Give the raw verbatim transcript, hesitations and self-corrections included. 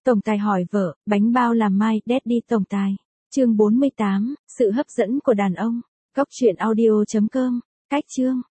Tổng tài hỏi vợ, bánh bao làm mai, Daddy tổng tài. Chương bốn mươi tám, sự hấp dẫn của đàn ông. Góc truyện audio chấm com. Cách chương.